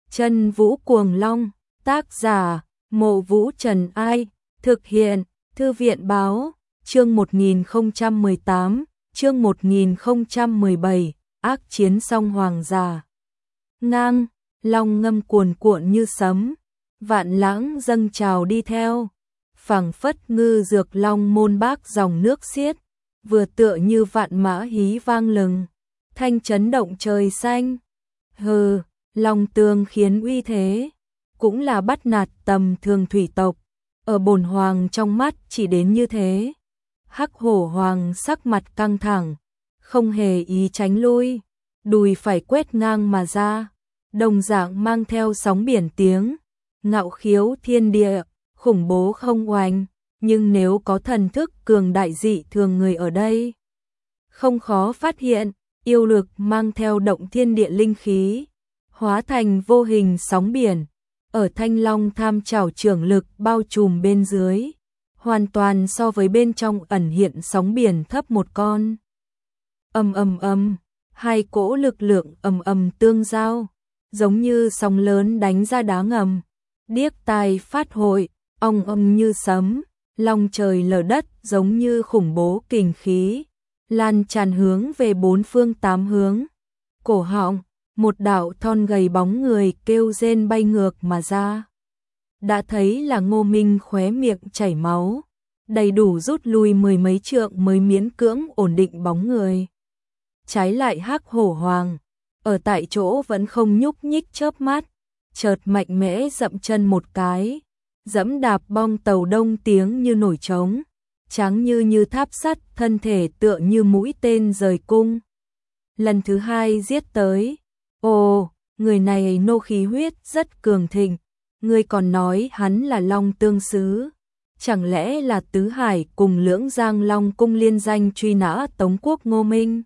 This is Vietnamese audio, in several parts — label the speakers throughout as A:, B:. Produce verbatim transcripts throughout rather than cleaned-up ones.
A: Chân Vũ Cuồng Long, tác giả, Mộ Vũ Trần Ai, thực hiện, Thư viện Báo, chương một nghìn không trăm mười tám, chương một nghìn không trăm mười bảy, ác chiến song hoàng giả. Ngang, long ngâm cuồn cuộn như sấm, vạn lãng dâng trào đi theo, phảng phất ngư dược long môn bác dòng nước xiết, vừa tựa như vạn mã hí vang lừng, thanh chấn động trời xanh. Hừ, long tương khiến uy thế, cũng là bắt nạt tầm thường thủy tộc, ở bổn hoàng trong mắt chỉ đến như thế. Hắc hổ hoàng sắc mặt căng thẳng, không hề ý tránh lui, đùi phải quét ngang mà ra, đồng dạng mang theo sóng biển tiếng, ngạo khiếu thiên địa, khủng bố không oanh, nhưng nếu có thần thức cường đại dị thường người ở đây, không khó phát hiện, yêu lực mang theo động thiên địa linh khí, hóa thành vô hình sóng biển, ở thanh long tham chảo trưởng lực bao trùm bên dưới, hoàn toàn so với bên trong ẩn hiện sóng biển thấp một con. Ầm ầm ầm, hai cỗ lực lượng ầm ầm tương giao, giống như sóng lớn đánh ra đá ngầm, điếc tai phát hội, ong ong như sấm, long trời lở đất giống như khủng bố kình khí, lan tràn hướng về bốn phương tám hướng. Cổ họng, một đạo thon gầy bóng người kêu rên bay ngược mà ra. Đã thấy là Ngô Minh khóe miệng chảy máu, đầy đủ rút lui mười mấy trượng mới miễn cưỡng ổn định bóng người. Trái lại Hắc Hổ Hoàng, ở tại chỗ vẫn không nhúc nhích chớp mắt, chợt mạnh mẽ dậm chân một cái, dẫm đạp bong tàu đông tiếng như nổi trống, trắng như như tháp sắt, thân thể tựa như mũi tên rời cung. Lần thứ hai giết tới, ồ, người này nô khí huyết rất cường thịnh, ngươi còn nói hắn là Long Tương Sứ, chẳng lẽ là Tứ Hải cùng Lưỡng Giang Long cung liên danh truy nã Tống quốc Ngô Minh?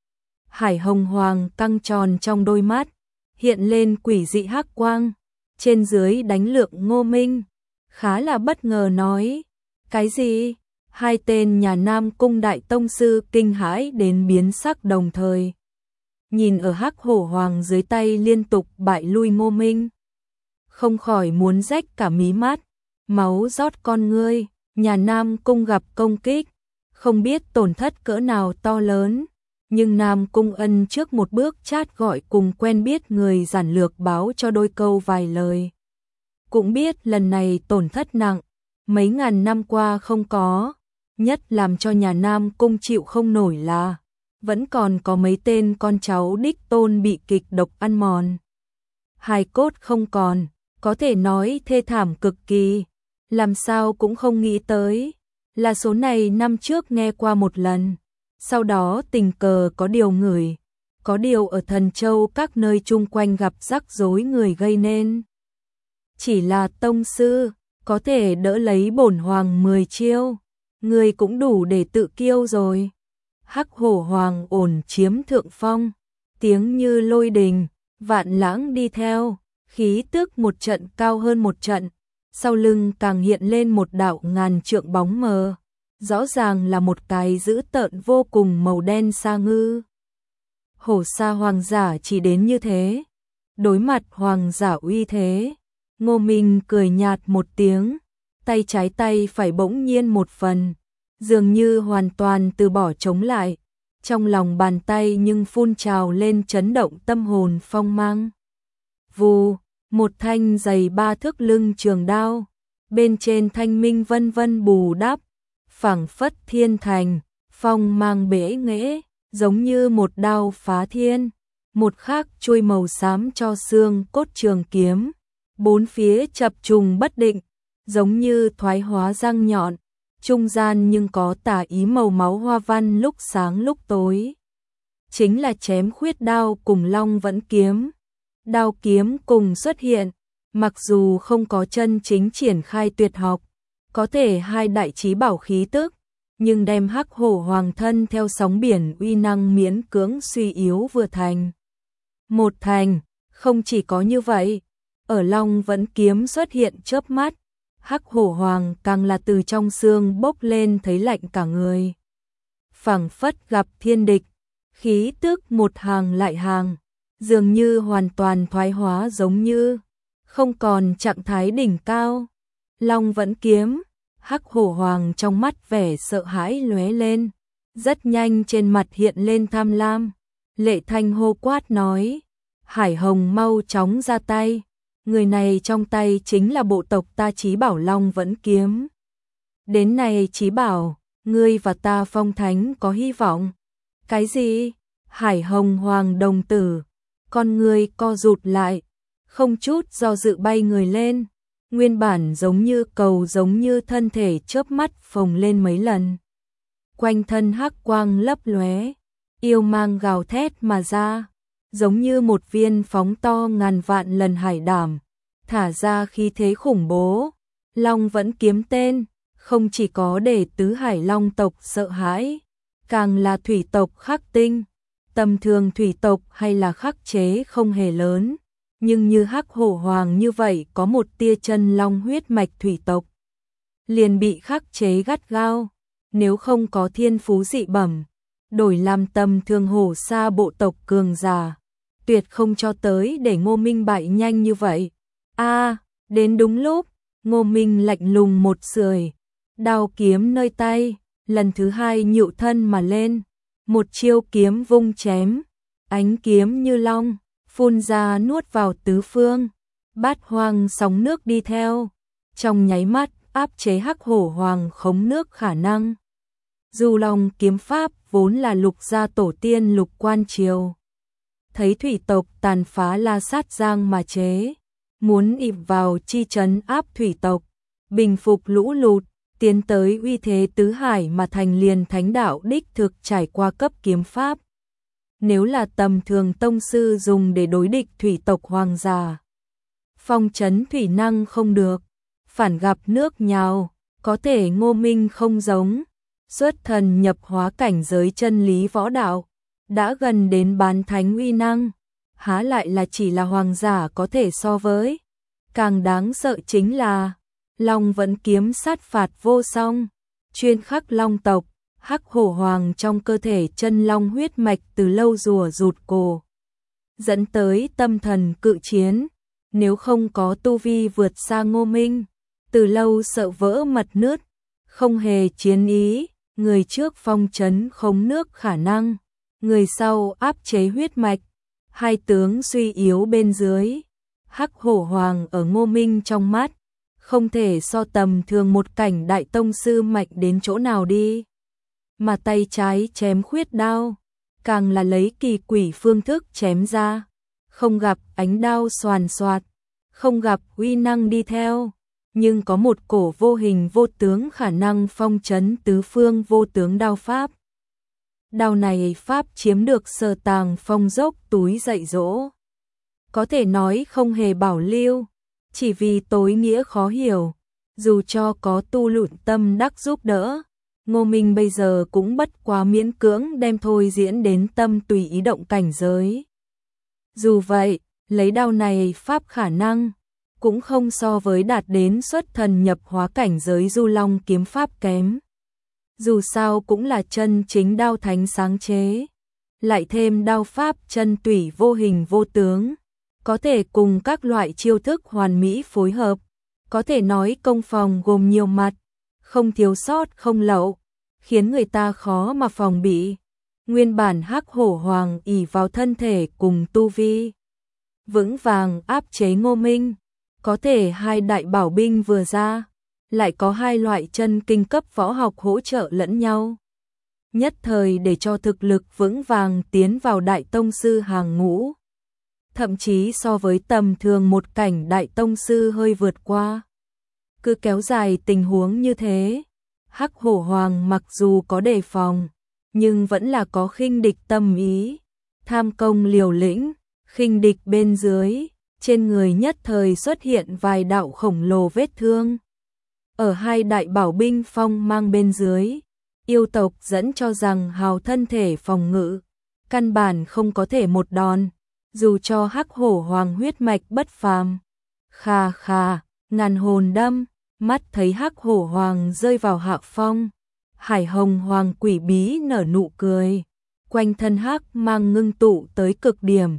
A: Hải Hồng Hoàng căng tròn trong đôi mắt, hiện lên quỷ dị hắc quang, trên dưới đánh lượng Ngô Minh, khá là bất ngờ nói, cái gì? Hai tên nhà Nam cung đại tông sư kinh hãi đến biến sắc đồng thời. Nhìn ở Hắc Hổ Hoàng dưới tay liên tục bại lui Ngô Minh, không khỏi muốn rách cả mí mắt, máu rót con ngươi, nhà Nam cung gặp công kích, không biết tổn thất cỡ nào to lớn, nhưng Nam cung ân trước một bước chát gọi cùng quen biết người giản lược báo cho đôi câu vài lời. Cũng biết lần này tổn thất nặng, mấy ngàn năm qua không có, nhất làm cho nhà Nam cung chịu không nổi là vẫn còn có mấy tên con cháu đích tôn bị kịch độc ăn mòn. Hài cốt không còn, có thể nói thê thảm cực kỳ, làm sao cũng không nghĩ tới, là số này năm trước nghe qua một lần, sau đó tình cờ có điều ngửi, có điều ở Thần Châu các nơi chung quanh gặp rắc rối người gây nên. Chỉ là tông sư, có thể đỡ lấy bổn hoàng mười chiêu, người cũng đủ để tự kiêu rồi. Hắc Hổ Hoàng ổn chiếm thượng phong, tiếng như lôi đình, vạn lãng đi theo, khí tức một trận cao hơn một trận, sau lưng càng hiện lên một đạo ngàn trượng bóng mờ, rõ ràng là một cái dữ tợn vô cùng màu đen sa ngư. Hổ sa hoàng giả chỉ đến như thế, đối mặt hoàng giả uy thế, Ngô Minh cười nhạt một tiếng, tay trái tay phải bỗng nhiên một phần, dường như hoàn toàn từ bỏ chống lại, trong lòng bàn tay nhưng phun trào lên chấn động tâm hồn phong mang. Vù, một thanh dày ba thước lưng trường đao, bên trên thanh minh vân vân bù đắp, phảng phất thiên thành, phong mang bể nghễ, giống như một đao phá thiên, một khắc chuôi màu xám cho xương cốt trường kiếm, bốn phía chập trùng bất định, giống như thoái hóa răng nhọn, trung gian nhưng có tả ý màu máu hoa văn lúc sáng lúc tối. Chính là chém khuyết đao cùng long vẫn kiếm. Đao kiếm cùng xuất hiện, mặc dù không có chân chính triển khai tuyệt học, có thể hai đại chí bảo khí tức, nhưng đem Hắc Hổ Hoàng thân theo sóng biển uy năng miễn cưỡng suy yếu vừa thành. Một thành, không chỉ có như vậy, ở long vẫn kiếm xuất hiện chớp mắt, Hắc Hổ Hoàng càng là từ trong xương bốc lên thấy lạnh cả người. Phảng phất gặp thiên địch, khí tức một hàng lại hàng, dường như hoàn toàn thoái hóa, giống như không còn trạng thái đỉnh cao. Long Vẫn Kiếm, Hắc Hổ Hoàng trong mắt vẻ sợ hãi lóe lên, rất nhanh trên mặt hiện lên tham lam. Lệ Thanh hô quát nói, Hải Hồng mau chóng ra tay, người này trong tay chính là bộ tộc ta Chí Bảo Long Vẫn Kiếm. Đến này Chí Bảo, ngươi và ta Phong Thánh có hy vọng. Cái gì? Hải Hồng Hoàng đồng tử, con ngươi co rụt lại, không chút do dự bay người lên, nguyên bản giống như cầu, giống như thân thể chớp mắt phồng lên mấy lần. Quanh thân hắc quang lấp lóe, yêu mang gào thét mà ra, giống như một viên phóng to ngàn vạn lần hải đảm, thả ra khí thế khủng bố. Long Vẫn Kiếm tên, không chỉ có để tứ hải long tộc sợ hãi, càng là thủy tộc khắc tinh. Tầm thường thủy tộc hay là khắc chế không hề lớn, nhưng như Hắc Hổ Hoàng như vậy có một tia chân long huyết mạch thủy tộc, liền bị khắc chế gắt gao. Nếu không có thiên phú dị bẩm, đổi làm tầm thường hổ sa bộ tộc cường giả, tuyệt không cho tới để Ngô Minh bại nhanh như vậy. A, đến đúng lúc, Ngô Minh lạnh lùng một sưởi, đao kiếm nơi tay, lần thứ hai nhựu thân mà lên, một chiêu kiếm vung chém, ánh kiếm như long, phun ra nuốt vào tứ phương, bát hoang sóng nước đi theo, trong nháy mắt áp chế Hắc Hổ Hoàng khống nước khả năng. Dù Long kiếm pháp vốn là Lục gia tổ tiên Lục Quan Triều, thấy thủy tộc tàn phá La Sát Giang mà chế, muốn ịp vào chi trấn áp thủy tộc, bình phục lũ lụt, tiến tới uy thế tứ hải mà thành liền thánh đạo đích thực trải qua cấp kiếm pháp. Nếu là tầm thường tông sư dùng để đối địch thủy tộc hoàng gia, phong trấn thủy năng không được, phản gặp nước nhào. Có thể Ngô Minh không giống, xuất thần nhập hóa cảnh giới chân lý võ đạo, đã gần đến bán thánh uy năng, há lại là chỉ là hoàng giả có thể so với. Càng đáng sợ chính là Long Vẫn Kiếm sát phạt vô song, chuyên khắc long tộc. Hắc Hổ Hoàng trong cơ thể chân long huyết mạch từ lâu rùa rụt cổ, dẫn tới tâm thần cự chiến. Nếu không có tu vi vượt xa Ngô Minh, từ lâu sợ vỡ mật nứt, không hề chiến ý. Người trước phong trấn khống nước khả năng, người sau áp chế huyết mạch, hai tướng suy yếu bên dưới. Hắc Hổ Hoàng ở Ngô Minh trong mắt, không thể so tầm thường một cảnh đại tông sư mạnh đến chỗ nào đi. Mà tay trái chém khuyết đao, càng là lấy kỳ quỷ phương thức chém ra, không gặp ánh đao xoàn xoạt, không gặp uy năng đi theo, nhưng có một cổ vô hình vô tướng khả năng phong trấn tứ phương vô tướng đao pháp. Đao này pháp chiếm được Sở Tàng Phong dốc túi dạy dỗ, có thể nói không hề bảo lưu, chỉ vì tối nghĩa khó hiểu. Dù cho có tu luyện tâm đắc giúp đỡ, Ngô Minh bây giờ cũng bất quá miễn cưỡng đem thôi diễn đến tâm tùy ý động cảnh giới. Dù vậy, lấy đao này pháp khả năng, cũng không so với đạt đến xuất thần nhập hóa cảnh giới Du Long kiếm pháp kém. Dù sao cũng là chân chính đao thánh sáng chế, lại thêm đao pháp chân tủy vô hình vô tướng, có thể cùng các loại chiêu thức hoàn mỹ phối hợp, có thể nói công phòng gồm nhiều mặt, không thiếu sót không lậu, khiến người ta khó mà phòng bị. Nguyên bản Hắc Hổ Hoàng ỷ vào thân thể cùng tu vi vững vàng áp chế Ngô Minh, có thể hai đại bảo binh vừa ra, lại có hai loại chân kinh cấp võ học hỗ trợ lẫn nhau, nhất thời để cho thực lực vững vàng tiến vào đại tông sư hàng ngũ, thậm chí so với tầm thường một cảnh đại tông sư hơi vượt qua. Cứ kéo dài tình huống như thế, Hắc Hổ Hoàng mặc dù có đề phòng, nhưng vẫn là có khinh địch tâm ý, tham công liều lĩnh, khinh địch bên dưới, trên người nhất thời xuất hiện vài đạo khổng lồ vết thương. Ở hai đại bảo binh phong mang bên dưới, yêu tộc dẫn cho rằng hào thân thể phòng ngự, căn bản không có thể một đòn, dù cho Hắc Hổ Hoàng huyết mạch bất phàm. Khà khà, ngàn hồn đâm, mắt thấy Hắc Hổ Hoàng rơi vào hạ phong, Hải Hồng Hoàng quỷ bí nở nụ cười, quanh thân hắc mang ngưng tụ tới cực điểm,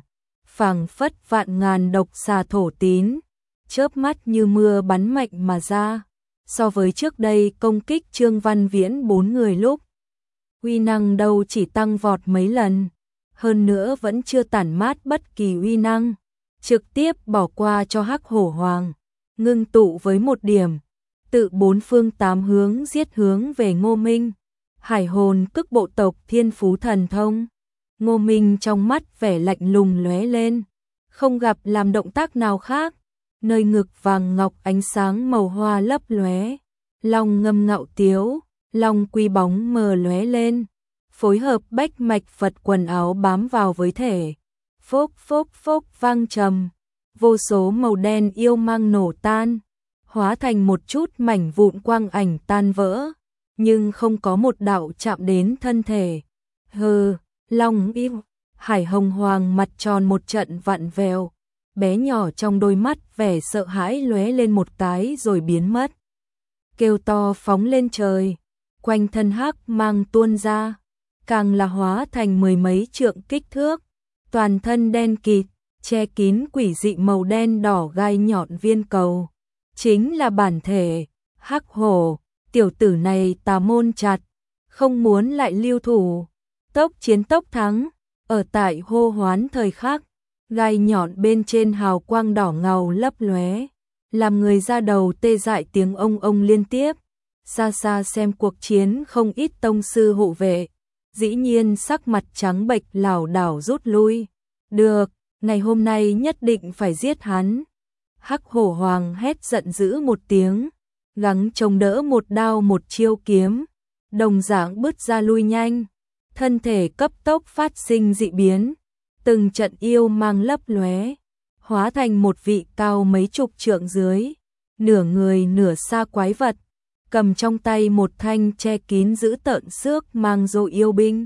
A: phảng phất vạn ngàn độc xà thổ tín, chớp mắt như mưa bắn mạnh mà ra. So với trước đây công kích Trương Văn Viễn bốn người lúc, uy năng đâu chỉ tăng vọt mấy lần, hơn nữa vẫn chưa tản mát bất kỳ uy năng, trực tiếp bỏ qua cho Hắc Hổ Hoàng, ngưng tụ với một điểm, tự bốn phương tám hướng giết hướng về Ngô Minh. Hải hồn cức bộ tộc thiên phú thần thông. Ngô Minh trong mắt vẻ lạnh lùng lóe lên, không gặp làm động tác nào khác, nơi ngực vàng ngọc ánh sáng màu hoa lấp lóe, long ngâm ngạo tiếu, long quy bóng mờ lóe lên, phối hợp bách mạch Phật quần áo bám vào với thể. Phốc phốc phốc vang trầm, vô số màu đen yêu mang nổ tan, hóa thành một chút mảnh vụn quang ảnh tan vỡ, nhưng không có một đạo chạm đến thân thể. Hừ, long im, Hải Hồng Hoàng mặt tròn một trận vặn vẹo, bé nhỏ trong đôi mắt vẻ sợ hãi lóe lên một cái rồi biến mất. Kêu to phóng lên trời, quanh thân hắc mang tuôn ra, càng là hóa thành mười mấy trượng kích thước, toàn thân đen kịt, che kín quỷ dị màu đen đỏ gai nhọn viên cầu. Chính là bản thể, Hắc Hổ, tiểu tử này tà môn chặt, không muốn lại lưu thủ. Tốc chiến tốc thắng, ở tại hô hoán thời khắc, gai nhọn bên trên hào quang đỏ ngầu lấp lóe, làm người ra đầu tê dại tiếng ông ông liên tiếp. Xa xa xem cuộc chiến không ít tông sư hộ vệ, dĩ nhiên sắc mặt trắng bệch lảo đảo rút lui. Được, ngày hôm nay nhất định phải giết hắn. Hắc Hổ Hoàng hét giận dữ một tiếng, gắng chống đỡ một đao một chiêu kiếm, đồng dạng bứt ra lui nhanh, thân thể cấp tốc phát sinh dị biến, từng trận yêu mang lấp lóe, hóa thành một vị cao mấy chục trượng dưới, nửa người nửa sa quái vật, cầm trong tay một thanh che kín giữ tợn xước mang dô yêu binh.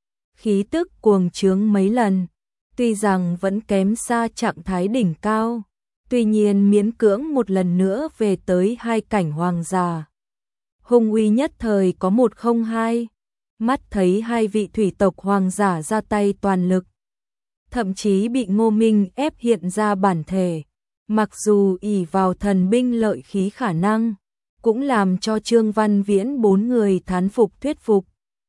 A: Khí tức cuồng trướng mấy lần, tuy rằng vẫn kém xa trạng thái đỉnh cao, tuy nhiên miễn cưỡng một lần nữa về tới hai cảnh hoàng giả. Hung uy nhất thời có một không hai, mắt thấy hai vị thủy tộc hoàng giả ra tay toàn lực, thậm chí bị Ngô Minh ép hiện ra bản thể, mặc dù ỷ vào thần binh lợi khí khả năng, cũng làm cho Trương Văn Viễn bốn người thán phục thuyết phục.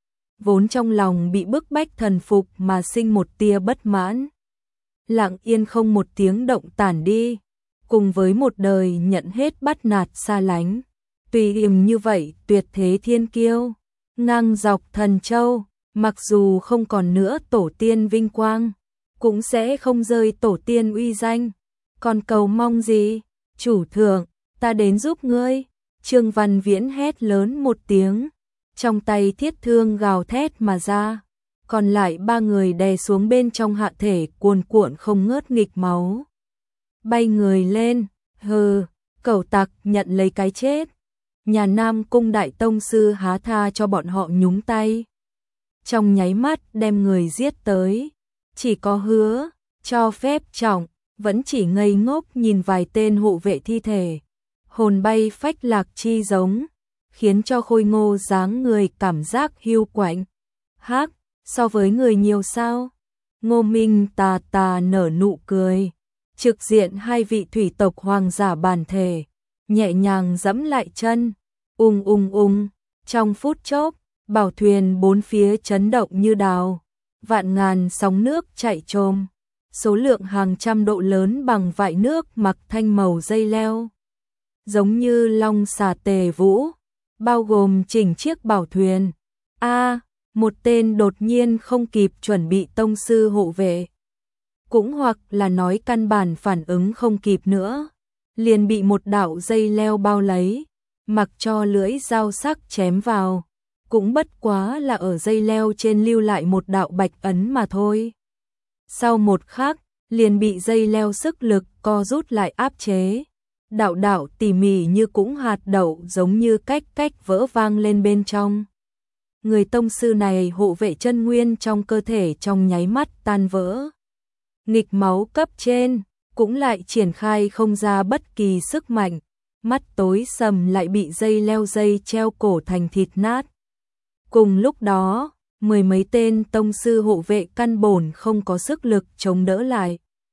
A: Vốn trong lòng bị bức bách thần phục mà sinh một tia bất mãn, lặng yên không một tiếng động tản đi, cùng với một đời nhận hết bắt nạt xa lánh. Tùy điểm như vậy tuyệt thế thiên kiêu, ngang dọc thần châu, mặc dù không còn nữa tổ tiên vinh quang, cũng sẽ không rơi tổ tiên uy danh. Còn cầu mong gì? Chủ thượng, ta đến giúp ngươi. Trương Văn Viễn hét lớn một tiếng, trong tay thiết thương gào thét mà ra, còn lại ba người đè xuống bên trong hạ thể cuồn cuộn không ngớt nghịch máu. Bay người lên, hừ, cẩu tặc nhận lấy cái chết. Nhà Nam Cung đại tông sư há tha cho bọn họ nhúng tay, trong nháy mắt đem người giết tới, chỉ có hứa, cho phép trọng, vẫn chỉ ngây ngốc nhìn vài tên hộ vệ thi thể, hồn bay phách lạc chi giống, khiến cho Khôi Ngô dáng người cảm giác hiu quạnh. Hắc, so với người nhiều sao? Ngô Minh tà tà nở nụ cười, trực diện hai vị thủy tộc hoàng giả bản thể, nhẹ nhàng giẫm lại chân, ung ung ung, trong phút chốc, bảo thuyền bốn phía chấn động như đào, vạn ngàn sóng nước chạy trồm, số lượng hàng trăm độ lớn bằng vại nước mặc thanh màu dây leo, giống như long xà tề vũ, bao gồm chỉnh chiếc bảo thuyền. A, một tên đột nhiên không kịp chuẩn bị tông sư hộ vệ, cũng hoặc là nói căn bản phản ứng không kịp nữa, liền bị một đạo dây leo bao lấy, mặc cho lưỡi dao sắc chém vào, cũng bất quá là ở dây leo trên lưu lại một đạo bạch ấn mà thôi. Sau một khắc, liền bị dây leo sức lực co rút lại áp chế, đạo đạo tỉ mỉ như cũng hạt đậu giống như cách cách vỡ vang lên bên trong. Người tông sư này hộ vệ chân nguyên trong cơ thể trong nháy mắt tan vỡ. Nghịch máu cấp trên, cũng lại triển khai không ra bất kỳ sức mạnh, mắt tối sầm lại bị dây leo dây treo cổ thành thịt nát. Cùng lúc đó, mười mấy tên tông sư hộ vệ căn bổn không có sức lực chống đỡ lại,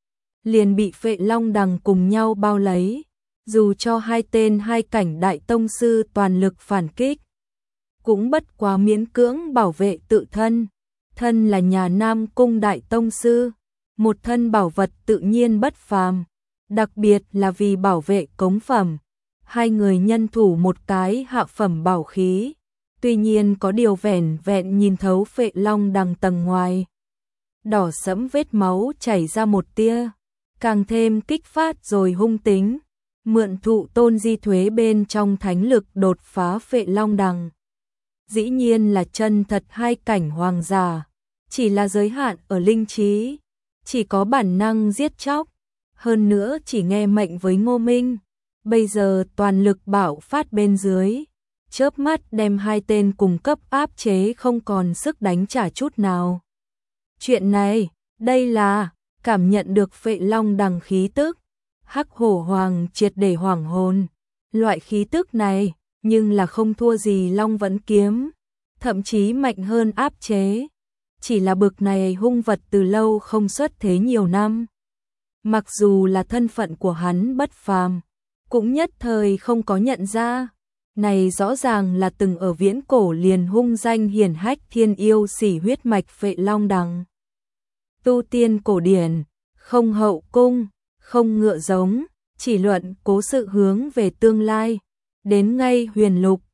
A: liền bị Phệ Long Đằng cùng nhau bao lấy. Dù cho hai tên hai cảnh đại tông sư toàn lực phản kích, cũng bất quá miễn cưỡng bảo vệ tự thân. Thân là nhà Nam Cung đại tông sư, một thân bảo vật tự nhiên bất phàm, đặc biệt là vì bảo vệ cống phẩm. Hai người nhân thủ một cái hạ phẩm bảo khí, tuy nhiên có điều vẻn vẹn nhìn thấu Phệ Long Đằng tầng ngoài. Đỏ sẫm vết máu chảy ra một tia, càng thêm kích phát rồi hung tính, mượn thụ tôn di thuế bên trong thánh lực đột phá Phệ Long Đằng. Dĩ nhiên là chân thật hai cảnh hoàng giả, chỉ là giới hạn ở linh trí, chỉ có bản năng giết chóc, hơn nữa chỉ nghe mệnh với Ngô Minh. Bây giờ toàn lực bạo phát bên dưới, chớp mắt đem hai tên cùng cấp áp chế không còn sức đánh trả chút nào. Chuyện này, đây là, cảm nhận được Phệ Long Đằng khí tức, Hắc Hổ Hoàng triệt để hoảng hồn. Loại khí tức này, nhưng là không thua gì Long Vẫn Kiếm, thậm chí mạnh hơn áp chế. Chỉ là bực này hung vật từ lâu không xuất thế nhiều năm. Mặc dù là thân phận của hắn bất phàm, cũng nhất thời không có nhận ra. Này rõ ràng là từng ở viễn cổ liền hung danh hiển hách thiên yêu xỉ huyết mạch Phệ Long Đằng. Tu tiên cổ điển, không hậu cung, không ngựa giống, chỉ luận cố sự hướng về tương lai. Đến ngay huyền lục,